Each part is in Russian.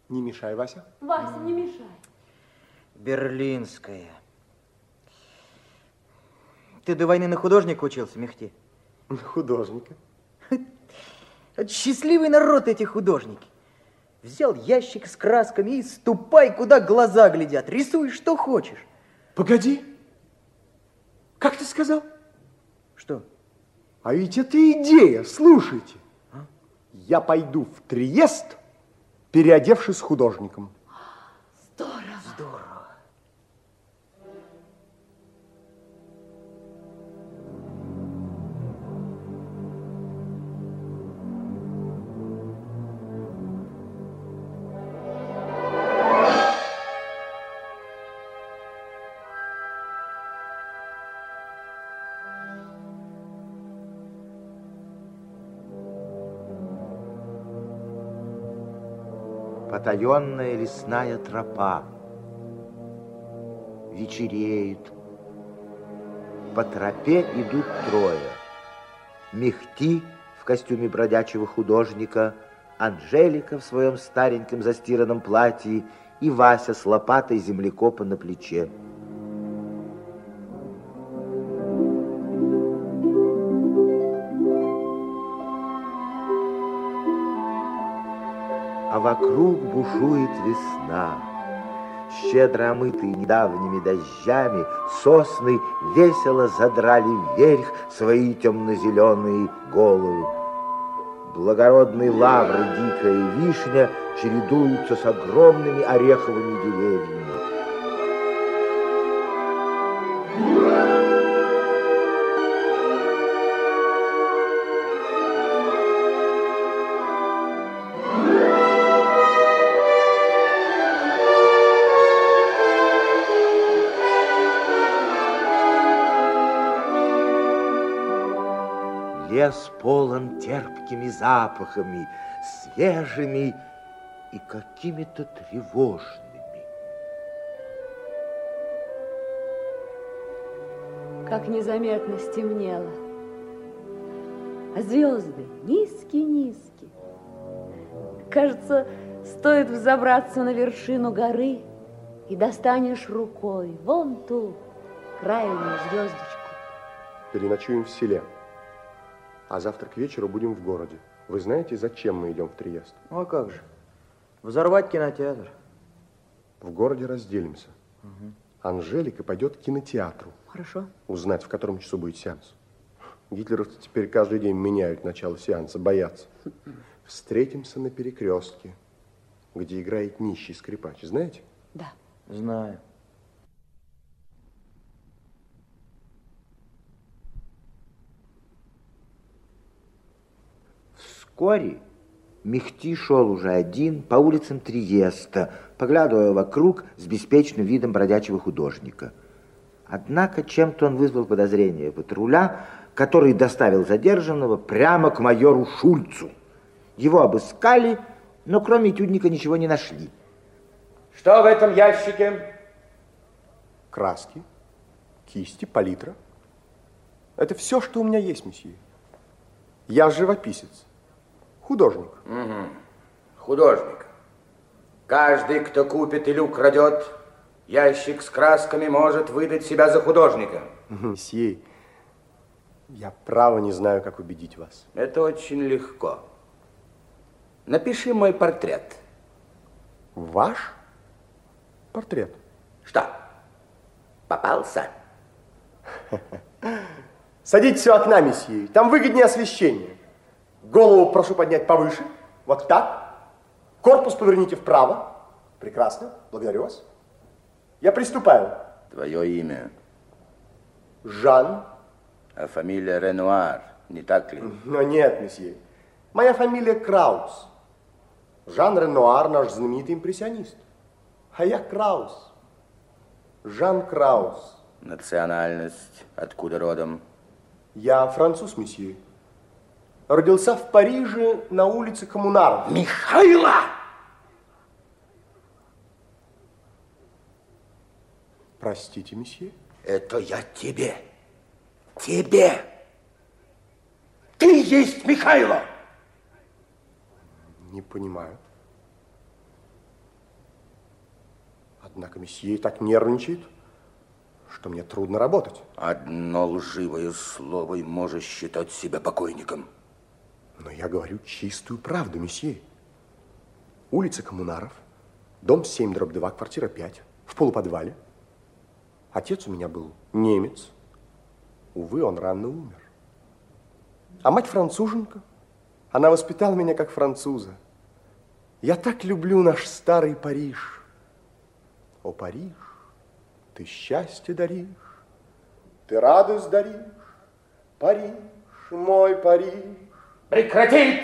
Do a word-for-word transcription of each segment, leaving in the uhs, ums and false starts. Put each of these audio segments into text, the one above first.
Не мешай, Вася. Вася, не мешай. Берлинская. Ты до войны на художника учился, Мехти? На художника. Это счастливый народ эти художники. Взял ящик с красками и ступай, куда глаза глядят. Рисуй, что хочешь. Погоди. Как ты сказал? Что? А ведь это идея, слушайте. А? Я пойду в Триест, переодевшись художником. Здорово. Здорово. Потаенная лесная тропа. Вечереет. По тропе идут трое. Мехти в костюме бродячего художника, Анжелика в своем стареньком застиранном платье и Вася с лопатой землекопа на плече. А вокруг бушует весна. Щедро омытые недавними дождями, сосны весело задрали вверх свои темно-зеленые головы. Благородные лавры, дикая вишня чередуются с огромными ореховыми деревьями. Лес полон терпкими запахами, свежими и какими-то тревожными. Как незаметно стемнело. А звезды низкие-низкие. Кажется, стоит взобраться на вершину горы, и достанешь рукой вон ту крайнюю звездочку. Переночуем в селе. А завтра к вечеру будем в городе. Вы знаете, зачем мы идем в Триест? Ну, а как же? Взорвать кинотеатр. В городе разделимся. Угу. Анжелика пойдет к кинотеатру. Хорошо. Узнать, в котором часу будет сеанс. Гитлеровцы теперь каждый день меняют начало сеанса, боятся. Встретимся на перекрестке, где играет нищий скрипач. Знаете? Да. Знаю. Вскоре Мехти шел уже один по улицам Триеста, поглядывая вокруг с беспечным видом бродячего художника. Однако чем-то он вызвал подозрение патруля, который доставил задержанного прямо к майору Шульцу. Его обыскали, но кроме этюдника ничего не нашли. Что в этом ящике? Краски, кисти, палитра. Это все, что у меня есть, месье. Я живописец. Художник. Угу. Художник. Каждый, кто купит или украдет ящик с красками, может выдать себя за художника. Месье, я право не знаю, как убедить вас. Это очень легко. Напиши мой портрет. Ваш портрет? Что? Попался? Садитесь у окна, месье. Там выгоднее освещение. Голову прошу поднять повыше. Вот так. Корпус поверните вправо. Прекрасно. Благодарю вас. Я приступаю. Твое имя? Жан. А фамилия Ренуар, не так ли? Но нет, месье. Моя фамилия Краус. Жан Ренуар, наш знаменитый импрессионист. А я Краус. Жан Краус. Национальность? Откуда родом? Я француз, месье. Родился в Париже на улице Коммунаров. Михайло! Простите, месье. Это я тебе. Тебе. Ты есть Михайло. Не понимаю. Однако месье так нервничает, что мне трудно работать. Одно лживое слово, и можешь считать себя покойником. Но я говорю чистую правду, месье. Улица Коммунаров, дом семь дробь два, квартира пять, в полуподвале. Отец у меня был немец. Увы, он рано умер. А мать француженка. Она воспитала меня как француза. Я так люблю наш старый Париж. О, Париж, ты счастье даришь, ты радость даришь, Париж, мой Париж. Прекратить!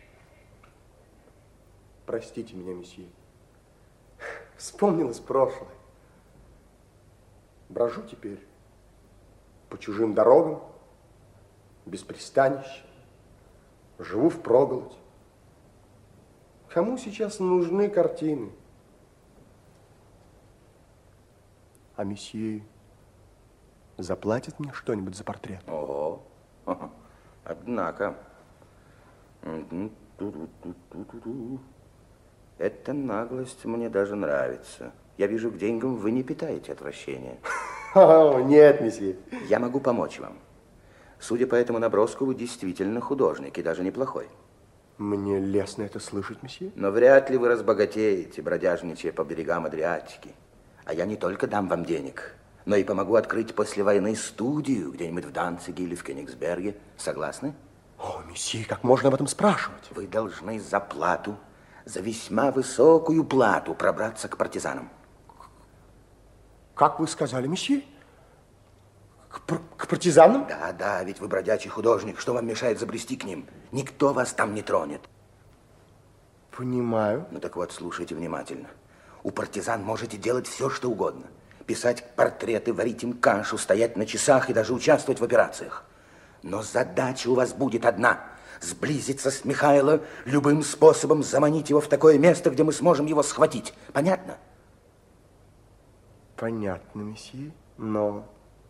Простите меня, месье. Вспомнилось прошлое. Брожу теперь по чужим дорогам, без пристанища, живу впроголодь. Кому сейчас нужны картины? А месье заплатит мне что-нибудь за портрет? Ого, однако. Эта наглость мне даже нравится. Я вижу, к деньгам вы не питаете отвращения. О, нет, месье. Я могу помочь вам. Судя по этому наброску, вы действительно художник, и даже неплохой. Мне лестно это слышать, месье. Но вряд ли вы разбогатеете, бродяжничая по берегам Адриатики. А я не только дам вам денег, но и помогу открыть после войны студию где-нибудь в Данциге или в Кёнигсберге. Согласны? О, месье, как можно об этом спрашивать? Вы должны за плату, за весьма высокую плату пробраться к партизанам. Как вы сказали, месье? К, пар к партизанам? Да, да, ведь вы бродячий художник. Что вам мешает забрести к ним? Никто вас там не тронет. Понимаю. Ну так вот, слушайте внимательно. У партизан можете делать все, что угодно. Писать портреты, варить им кашу, стоять на часах и даже участвовать в операциях. Но задача у вас будет одна. Сблизиться с Михаилом, любым способом заманить его в такое место, где мы сможем его схватить. Понятно? Понятно, месье, но...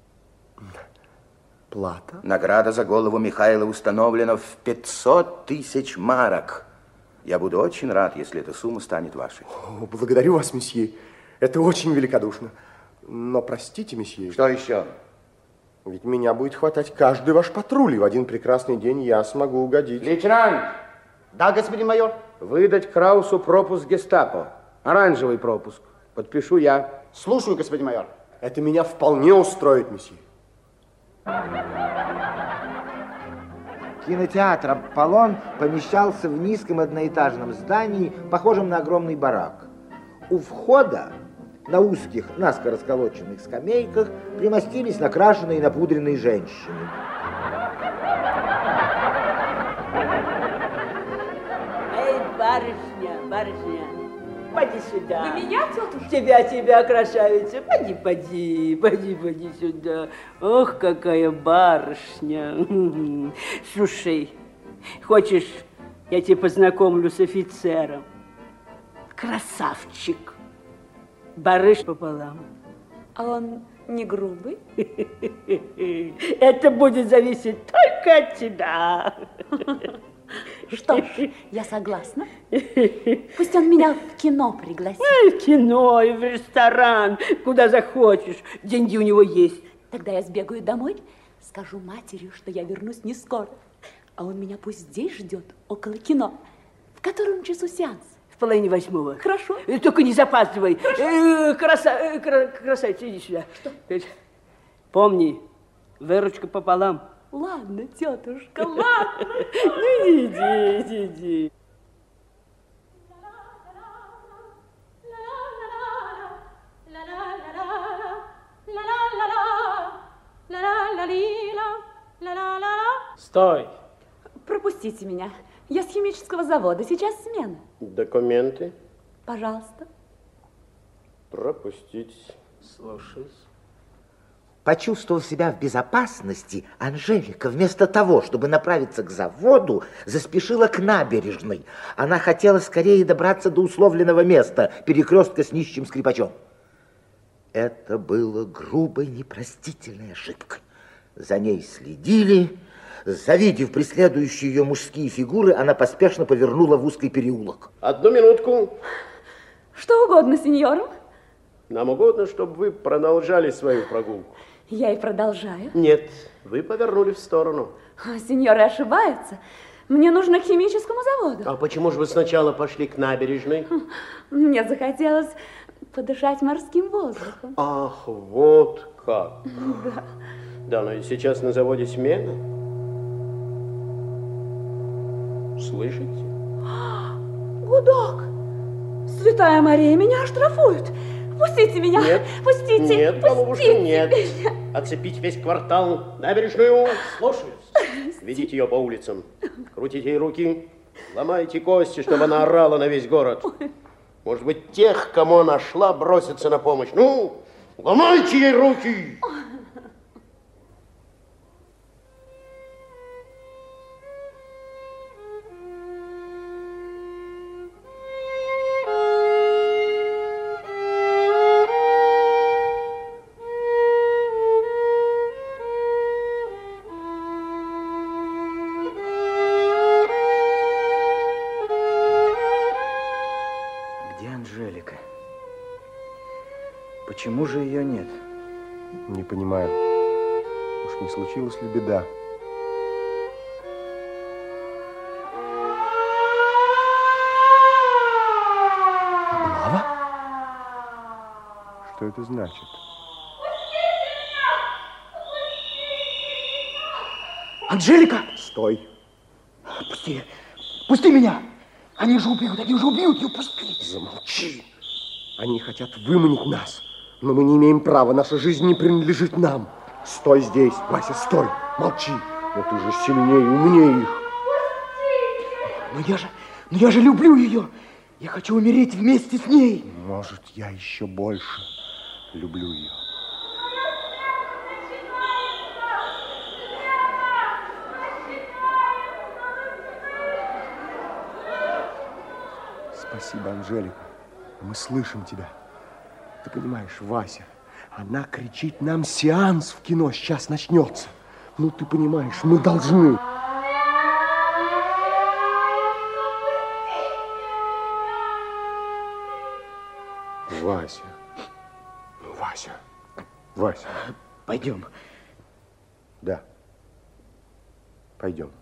Плата? Награда за голову Михаила установлена в пятьсот тысяч марок. Я буду очень рад, если эта сумма станет вашей. О, благодарю вас, месье. Это очень великодушно. Но простите, месье. Что еще? Ведь меня будет хватать каждый ваш патруль, и в один прекрасный день я смогу угодить. Лейтенант! Да, господин майор. Выдать Краусу пропуск гестапо. Оранжевый пропуск. Подпишу я. Слушаю, господин майор. Это меня вполне устроит, месье. Кинотеатр «Аполлон» помещался в низком одноэтажном здании, похожем на огромный барак. У входа на узких, наскоро сколоченных скамейках примостились накрашенные и напудренные женщины. Эй, барышня, барышня, поди сюда. Вы меня, тетушка? Тебя, тебя, красавица, поди, поди, поди, поди сюда. Ох, какая барышня. Слушай, хочешь, я тебя познакомлю с офицером? Красавчик. Барыш пополам. А он не грубый? Это будет зависеть только от тебя. Что ж, я согласна. Пусть он меня в кино пригласит. И в кино, и в ресторан, куда захочешь. Деньги у него есть. Тогда я сбегаю домой, скажу матери, что я вернусь не скоро. А он меня пусть здесь ждет, около кино. В котором часу сеанс? В половине восьмого. Хорошо. Э, Только не запаздывай. Э, краса, э, кра- красавица, иди сюда. Что? Э, Помни, выручка пополам. Ладно, тетушка, ладно. Ну, иди, иди, иди. Стой! Пропустите меня. Я с химического завода. Сейчас смена. Документы. Пожалуйста. Пропустить. Слушаюсь. Почувствовав себя в безопасности, Анжелика вместо того, чтобы направиться к заводу, заспешила к набережной. Она хотела скорее добраться до условленного места, перекрестка с нищим скрипачом. Это было грубой, непростительной ошибкой. За ней следили. Завидев преследующие ее мужские фигуры, она поспешно повернула в узкий переулок. Одну минутку. Что угодно, сеньорам. Нам угодно, чтобы вы продолжали свою прогулку. Я и продолжаю. Нет, вы повернули в сторону. А, сеньоры ошибаются. Мне нужно к химическому заводу. А почему же вы сначала пошли к набережной? Мне захотелось подышать морским воздухом. Ах, вот как. Да. Да, но ведь сейчас на заводе смена. Слышите? Гудок! Святая Мария, меня оштрафуют. Пустите меня. Нет, пустите. нет, пустите голубушка, нет. меня. Оцепить весь квартал набережную. Слушаюсь. Ведите ее по улицам. Крутите ей руки. Ломайте кости, чтобы она орала на весь город. Может быть, тех, кому она шла, бросится на помощь. Ну, ломайте ей руки. Почему же ее нет? Не понимаю. Уж не случилась ли беда? Облава? Что это значит? Анжелика! Стой! Пусти! Пусти меня! Они же убьют, они же убьют ее, пусти! Замолчи! Они хотят выманить нас. Но мы не имеем права, наша жизнь не принадлежит нам. Стой здесь, Вася, стой, молчи. Но ты же сильнее и умнее их. Но я же, но я же люблю ее. Я хочу умереть вместе с ней. Может, я еще больше люблю ее. Спасибо, Анжелика. Мы слышим тебя. Ты понимаешь, Вася, она кричит нам, сеанс в кино сейчас начнется. Ну, ты понимаешь, мы должны. Вася, Вася, Вася. Пойдем. Да, пойдем.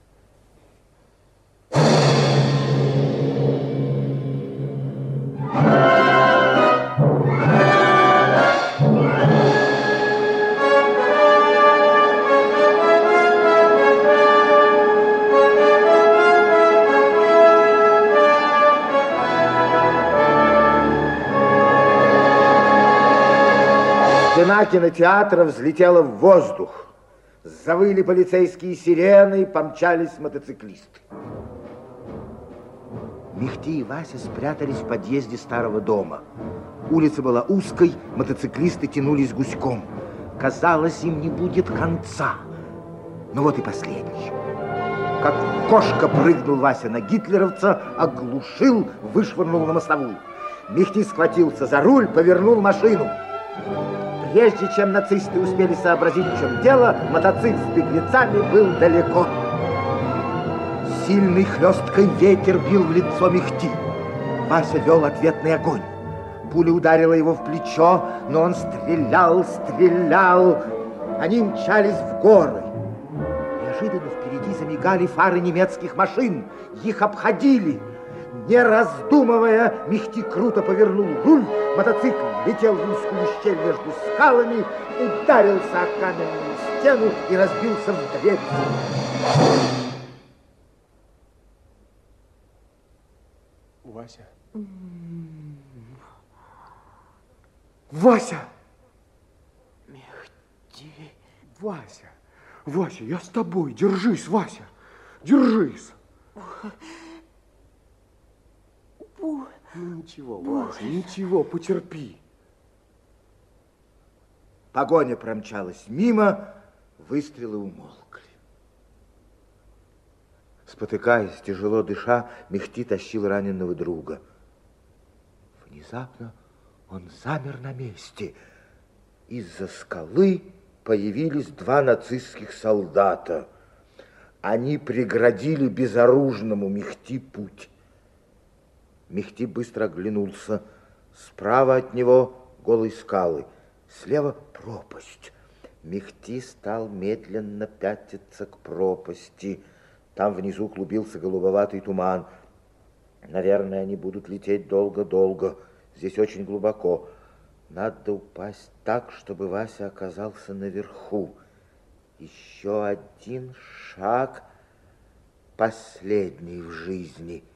Стена кинотеатра взлетела в воздух. Завыли полицейские сирены, и помчались мотоциклисты. Мехти и Вася спрятались в подъезде старого дома. Улица была узкой, мотоциклисты тянулись гуськом. Казалось, им не будет конца. Ну вот и последний. Как кошка прыгнул Вася на гитлеровца, оглушил, вышвырнул на мостовую. Мехти схватился за руль, повернул машину. Прежде чем нацисты успели сообразить, в чем дело, мотоцикл с беглецами был далеко. Сильный хлесткой ветер бил в лицо Мехти. Вася вел ответный огонь. Пуля ударила его в плечо, но он стрелял, стрелял. Они мчались в горы. Неожиданно впереди замигали фары немецких машин. Их обходили. Не раздумывая, Мехти круто повернул руль, мотоцикл летел в узкую щель между скалами, ударился о каменную стену и разбился в дребезги. Вася. Вася! Мехти. Вася, Вася, я с тобой. Держись, Вася, держись. Ну ничего, Вася, ничего, потерпи. Погоня промчалась мимо, выстрелы умолкли. Спотыкаясь, тяжело дыша, Мехти тащил раненого друга. Внезапно он замер на месте. Из-за скалы появились два нацистских солдата. Они преградили безоружному Мехти путь. Мехти быстро оглянулся. Справа от него голые скалы. Слева пропасть. Мехти стал медленно пятиться к пропасти. Там внизу клубился голубоватый туман. Наверное, они будут лететь долго-долго. Здесь очень глубоко. Надо упасть так, чтобы Вася оказался наверху. Еще один шаг, последний в жизни.